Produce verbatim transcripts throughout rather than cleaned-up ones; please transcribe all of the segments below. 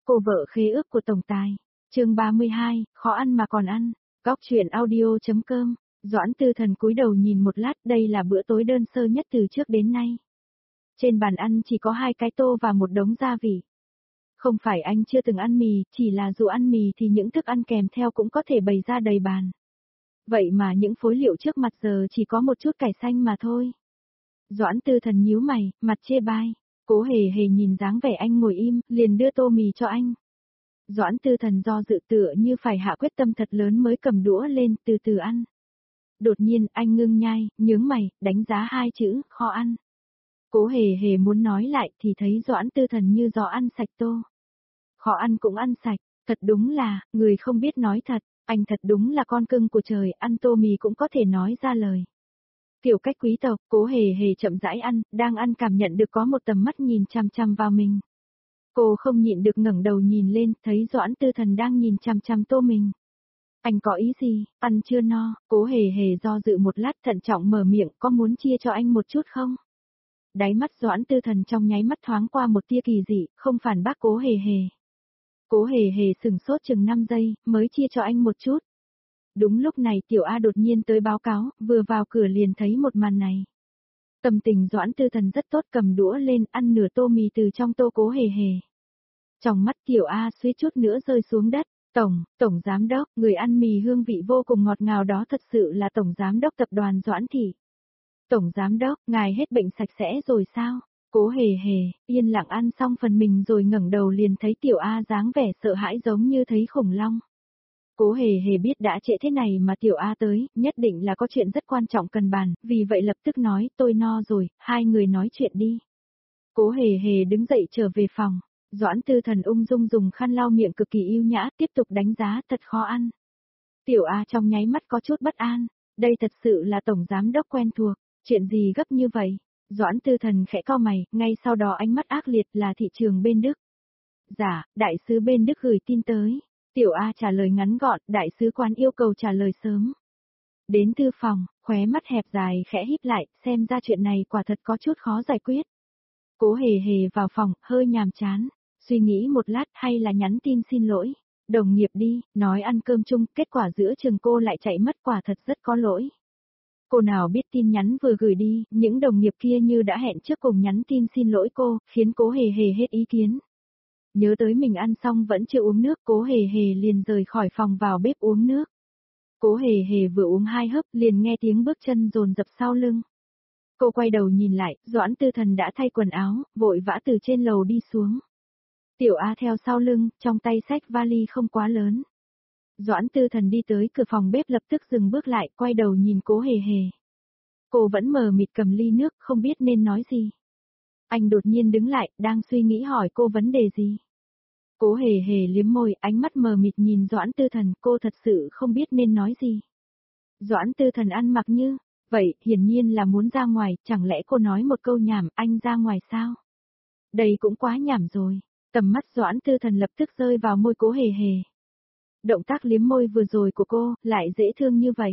Cô vợ khế ước của tổng tài. Chương ba mươi hai, khó ăn mà còn ăn. Góc truyện audio.com. Doãn Tư Thần cúi đầu nhìn một lát, đây là bữa tối đơn sơ nhất từ trước đến nay. Trên bàn ăn chỉ có hai cái tô và một đống gia vị. Không phải anh chưa từng ăn mì, chỉ là dù ăn mì thì những thức ăn kèm theo cũng có thể bày ra đầy bàn. Vậy mà những phối liệu trước mặt giờ chỉ có một chút cải xanh mà thôi. Doãn Tư Thần nhíu mày, mặt chê bai. Cố Hề Hề nhìn dáng vẻ anh ngồi im, liền đưa tô mì cho anh. Doãn Tư Thần do dự tựa như phải hạ quyết tâm thật lớn mới cầm đũa lên, từ từ ăn. Đột nhiên anh ngưng nhai, nhướng mày, đánh giá hai chữ, khó ăn. Cố Hề Hề muốn nói lại thì thấy Doãn Tư Thần như gió ăn sạch tô. Khó ăn cũng ăn sạch, thật đúng là, người không biết nói thật, anh thật đúng là con cưng của trời, ăn tô mì cũng có thể nói ra lời. Kiểu cách quý tộc, Cố Hề Hề chậm rãi ăn, đang ăn cảm nhận được có một tầm mắt nhìn chằm chằm vào mình. Cô không nhịn được ngẩng đầu nhìn lên, thấy Doãn Tư Thần đang nhìn chằm chằm tô mình. Anh có ý gì, ăn chưa no? Cố Hề Hề do dự một lát thận trọng mở miệng, có muốn chia cho anh một chút không? Đáy mắt Doãn Tư Thần trong nháy mắt thoáng qua một tia kỳ dị, không phản bác Cố Hề Hề. Cố Hề Hề sừng sốt chừng năm giây, mới chia cho anh một chút. Đúng lúc này Tiểu A đột nhiên tới báo cáo, vừa vào cửa liền thấy một màn này. Tâm tình Doãn Tư Thần rất tốt, cầm đũa lên ăn nửa tô mì từ trong tô Cố Hề Hề. Trong mắt Tiểu A suýt chút nữa rơi xuống đất. Tổng, Tổng Giám Đốc, người ăn mì hương vị vô cùng ngọt ngào đó thật sự là Tổng Giám Đốc tập đoàn Doãn Thị. Tổng Giám Đốc, ngài hết bệnh sạch sẽ rồi sao? Cố Hề Hề, yên lặng ăn xong phần mình rồi ngẩng đầu liền thấy Tiểu A dáng vẻ sợ hãi giống như thấy khủng long. Cố Hề Hề biết đã trễ thế này mà Tiểu A tới, nhất định là có chuyện rất quan trọng cần bàn, vì vậy lập tức nói, tôi no rồi, hai người nói chuyện đi. Cố Hề Hề đứng dậy trở về phòng, Doãn Tư Thần ung dung dùng khăn lau miệng cực kỳ yêu nhã, tiếp tục đánh giá thật khó ăn. Tiểu A trong nháy mắt có chút bất an, đây thật sự là Tổng Giám Đốc quen thuộc, chuyện gì gấp như vậy? Doãn Tư Thần khẽ cau mày, ngay sau đó ánh mắt ác liệt là thị trường bên Đức. Dạ, đại sứ bên Đức gửi tin tới. Tiểu A trả lời ngắn gọn, đại sứ quán yêu cầu trả lời sớm. Đến thư phòng, khóe mắt hẹp dài khẽ híp lại, xem ra chuyện này quả thật có chút khó giải quyết. Cố Hề Hề vào phòng, hơi nhàm chán, suy nghĩ một lát hay là nhắn tin xin lỗi. Đồng nghiệp đi, nói ăn cơm chung, kết quả giữa chừng cô lại chạy mất, quả thật rất có lỗi. Cô nào biết tin nhắn vừa gửi đi, những đồng nghiệp kia như đã hẹn trước cùng nhắn tin xin lỗi cô, khiến Cố Hề Hề hết ý kiến. Nhớ tới mình ăn xong vẫn chưa uống nước, Cố Hề Hề liền rời khỏi phòng vào bếp uống nước. Cố Hề Hề vừa uống hai hớp liền nghe tiếng bước chân dồn dập sau lưng. Cô quay đầu nhìn lại, Doãn Tư Thần đã thay quần áo, vội vã từ trên lầu đi xuống. Tiểu A theo sau lưng, trong tay xách vali không quá lớn. Doãn Tư Thần đi tới cửa phòng bếp lập tức dừng bước lại, quay đầu nhìn Cố Hề Hề. Cô vẫn mờ mịt cầm ly nước, không biết nên nói gì. Anh đột nhiên đứng lại, đang suy nghĩ hỏi cô vấn đề gì. Cố Hề Hề liếm môi, ánh mắt mờ mịt nhìn Doãn Tư Thần, cô thật sự không biết nên nói gì. Doãn Tư Thần ăn mặc như, vậy, hiển nhiên là muốn ra ngoài, chẳng lẽ cô nói một câu nhảm, anh ra ngoài sao? Đây cũng quá nhảm rồi. Tầm mắt Doãn Tư Thần lập tức rơi vào môi Cố Hề Hề. Động tác liếm môi vừa rồi của cô, lại dễ thương như vậy.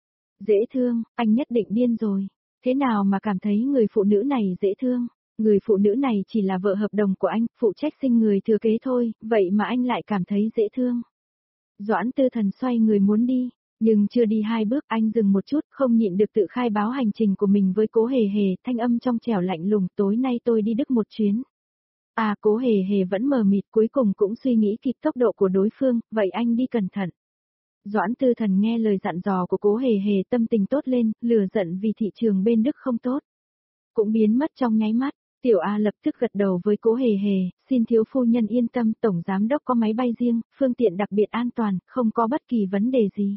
Dễ thương, anh nhất định điên rồi. Thế nào mà cảm thấy người phụ nữ này dễ thương? Người phụ nữ này chỉ là vợ hợp đồng của anh, phụ trách sinh người thừa kế thôi, vậy mà anh lại cảm thấy dễ thương. Doãn Tư Thần xoay người muốn đi, nhưng chưa đi hai bước anh dừng một chút, không nhịn được tự khai báo hành trình của mình với Cố Hề Hề, thanh âm trong trẻo lạnh lùng, tối nay tôi đi Đức một chuyến. À, Cố Hề Hề vẫn mờ mịt, cuối cùng cũng suy nghĩ kịp tốc độ của đối phương, vậy anh đi cẩn thận. Doãn Tư Thần nghe lời dặn dò của Cố Hề Hề, tâm tình tốt lên, lừa giận vì thị trường bên Đức không tốt. Cũng biến mất trong nháy mắt. Tiểu A lập tức gật đầu với Cố Hề Hề, xin thiếu phu nhân yên tâm, Tổng Giám Đốc có máy bay riêng, phương tiện đặc biệt an toàn, không có bất kỳ vấn đề gì.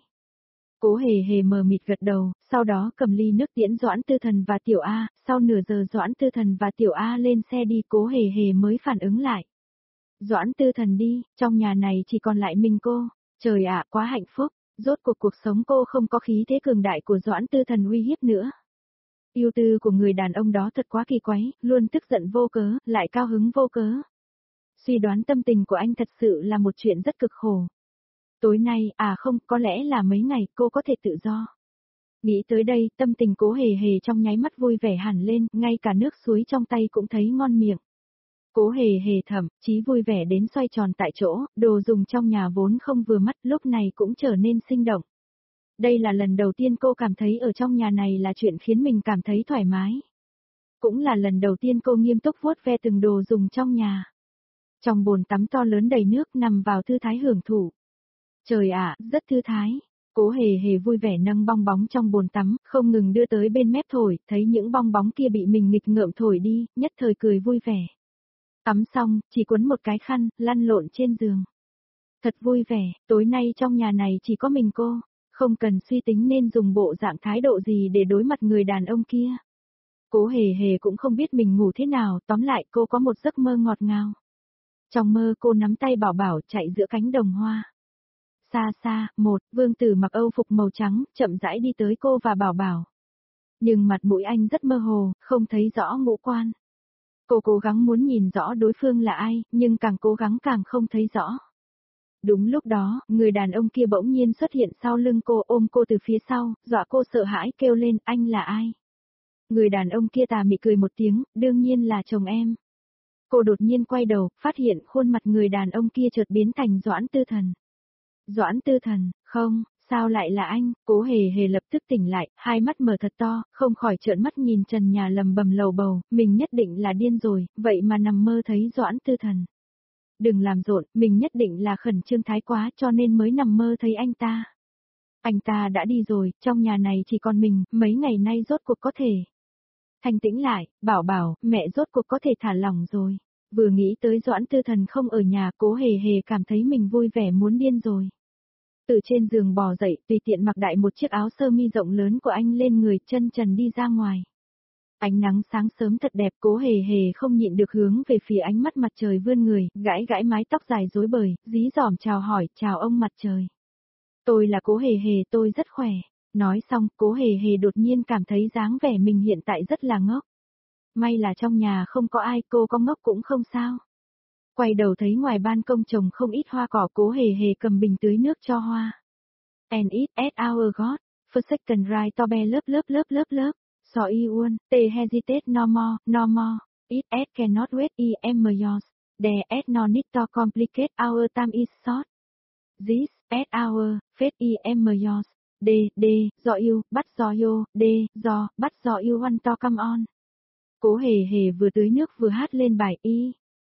Cố Hề Hề mờ mịt gật đầu, sau đó cầm ly nước tiễn Doãn Tư Thần và Tiểu A, sau nửa giờ Doãn Tư Thần và Tiểu A lên xe đi, Cố Hề Hề mới phản ứng lại. Doãn Tư Thần đi, trong nhà này chỉ còn lại mình cô, trời ạ, quá hạnh phúc, rốt cuộc cuộc sống cô không có khí thế cường đại của Doãn Tư Thần uy hiếp nữa. Yêu tư của người đàn ông đó thật quá kỳ quái, luôn tức giận vô cớ, lại cao hứng vô cớ. Suy đoán tâm tình của anh thật sự là một chuyện rất cực khổ. Tối nay, à không, có lẽ là mấy ngày cô có thể tự do. Nghĩ tới đây, tâm tình Cố Hề Hề trong nháy mắt vui vẻ hẳn lên, ngay cả nước suối trong tay cũng thấy ngon miệng. Cố hề hề thậm chí vui vẻ đến xoay tròn tại chỗ, đồ dùng trong nhà vốn không vừa mắt lúc này cũng trở nên sinh động. Đây là lần đầu tiên cô cảm thấy ở trong nhà này là chuyện khiến mình cảm thấy thoải mái. Cũng là lần đầu tiên cô nghiêm túc vuốt ve từng đồ dùng trong nhà. Trong bồn tắm to lớn đầy nước nằm vào thư thái hưởng thụ. Trời ạ, rất thư thái. Cố hề hề vui vẻ nâng bong bóng trong bồn tắm, không ngừng đưa tới bên mép thổi, thấy những bong bóng kia bị mình nghịch ngợm thổi đi, nhất thời cười vui vẻ. Tắm xong, chỉ quấn một cái khăn, lăn lộn trên giường. Thật vui vẻ, tối nay trong nhà này chỉ có mình cô, không cần suy tính nên dùng bộ dạng thái độ gì để đối mặt người đàn ông kia. Cố hề hề cũng không biết mình ngủ thế nào, tóm lại cô có một giấc mơ ngọt ngào. Trong mơ cô nắm tay Bảo Bảo chạy giữa cánh đồng hoa. Xa xa, một, vương tử mặc âu phục màu trắng, chậm rãi đi tới cô và Bảo Bảo. Nhưng mặt mũi anh rất mơ hồ, không thấy rõ ngũ quan. Cô cố gắng muốn nhìn rõ đối phương là ai, nhưng càng cố gắng càng không thấy rõ. Đúng lúc đó, người đàn ông kia bỗng nhiên xuất hiện sau lưng cô, ôm cô từ phía sau, dọa cô sợ hãi kêu lên, anh là ai? Người đàn ông kia tà mị cười một tiếng, đương nhiên là chồng em. Cô đột nhiên quay đầu, phát hiện khuôn mặt người đàn ông kia chợt biến thành Doãn Tư Thần. Doãn Tư Thần, không, sao lại là anh? Cố hề hề lập tức tỉnh lại, hai mắt mở thật to, không khỏi trợn mắt nhìn trần nhà lầm bầm lầu bầu, mình nhất định là điên rồi, vậy mà nằm mơ thấy Doãn Tư Thần. Đừng làm rộn, mình nhất định là khẩn trương thái quá cho nên mới nằm mơ thấy anh ta. Anh ta đã đi rồi, trong nhà này chỉ còn mình, mấy ngày nay rốt cuộc có thể. Thanh tĩnh lại, Bảo Bảo, mẹ rốt cuộc có thể thả lỏng rồi. Vừa nghĩ tới Doãn Tư Thần không ở nhà, Cố hề hề cảm thấy mình vui vẻ muốn điên rồi. Từ trên giường bò dậy, tùy tiện mặc đại một chiếc áo sơ mi rộng lớn của anh lên người, chân trần đi ra ngoài. Ánh nắng sáng sớm thật đẹp, Cố hề hề không nhịn được hướng về phía ánh mắt mặt trời vươn người, gãi gãi mái tóc dài rối bời, dí dỏm chào hỏi, chào ông mặt trời. Tôi là Cố hề hề, tôi rất khỏe. Nói xong, Cố hề hề đột nhiên cảm thấy dáng vẻ mình hiện tại rất là ngốc. May là trong nhà không có ai, cô có ngốc cũng không sao. Quay đầu thấy ngoài ban công trồng không ít hoa cỏ, Cố hề hề cầm bình tưới nước cho hoa. And it at our God, for second right to be lớp lớp lớp lớp lớp. So you want, they hesitate no more, no more. It at cannot wait e em yours. There at no need to complicate, our time is short. This, at our, fate e em yours. D, D, do you, bắt do you, D, do, bắt do you want to come on. Cố hề hề vừa tưới nước vừa hát lên bài y.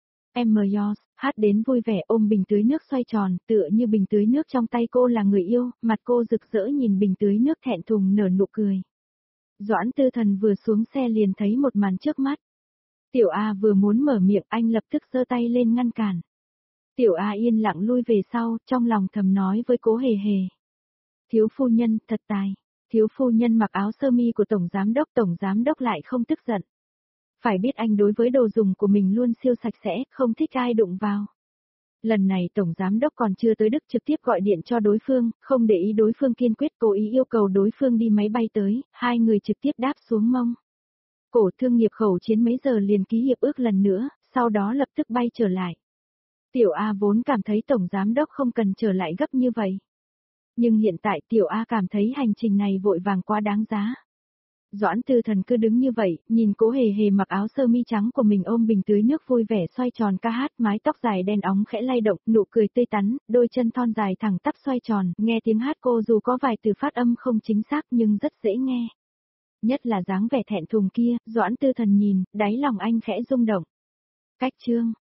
Em yours, hát đến vui vẻ ôm bình tưới nước xoay tròn, tựa như bình tưới nước trong tay cô là người yêu, mặt cô rực rỡ nhìn bình tưới nước thẹn thùng nở nụ cười. Doãn Tư Thần vừa xuống xe liền thấy một màn trước mắt. Tiểu A vừa muốn mở miệng anh lập tức giơ tay lên ngăn cản. Tiểu A yên lặng lui về sau, trong lòng thầm nói với Cố hề hề. Thiếu phu nhân, thật tài. Thiếu phu nhân mặc áo sơ mi của Tổng Giám Đốc, Tổng Giám Đốc lại không tức giận. Phải biết anh đối với đồ dùng của mình luôn siêu sạch sẽ, không thích ai đụng vào. Lần này Tổng Giám Đốc còn chưa tới Đức trực tiếp gọi điện cho đối phương, không để ý đối phương kiên quyết cố ý yêu cầu đối phương đi máy bay tới, hai người trực tiếp đáp xuống mông. Cổ thương nghiệp khẩu chiến mấy giờ liền ký hiệp ước lần nữa, sau đó lập tức bay trở lại. Tiểu A vốn cảm thấy Tổng Giám Đốc không cần trở lại gấp như vậy. Nhưng hiện tại Tiểu A cảm thấy hành trình này vội vàng quá đáng giá. Doãn Tư Thần cứ đứng như vậy, nhìn Cố hề hề mặc áo sơ mi trắng của mình ôm bình tưới nước vui vẻ xoay tròn ca hát, mái tóc dài đen óng khẽ lay động, nụ cười tươi tắn, đôi chân thon dài thẳng tắp xoay tròn, nghe tiếng hát cô dù có vài từ phát âm không chính xác nhưng rất dễ nghe. Nhất là dáng vẻ thẹn thùng kia, Doãn Tư Thần nhìn, đáy lòng anh khẽ rung động. Cách chương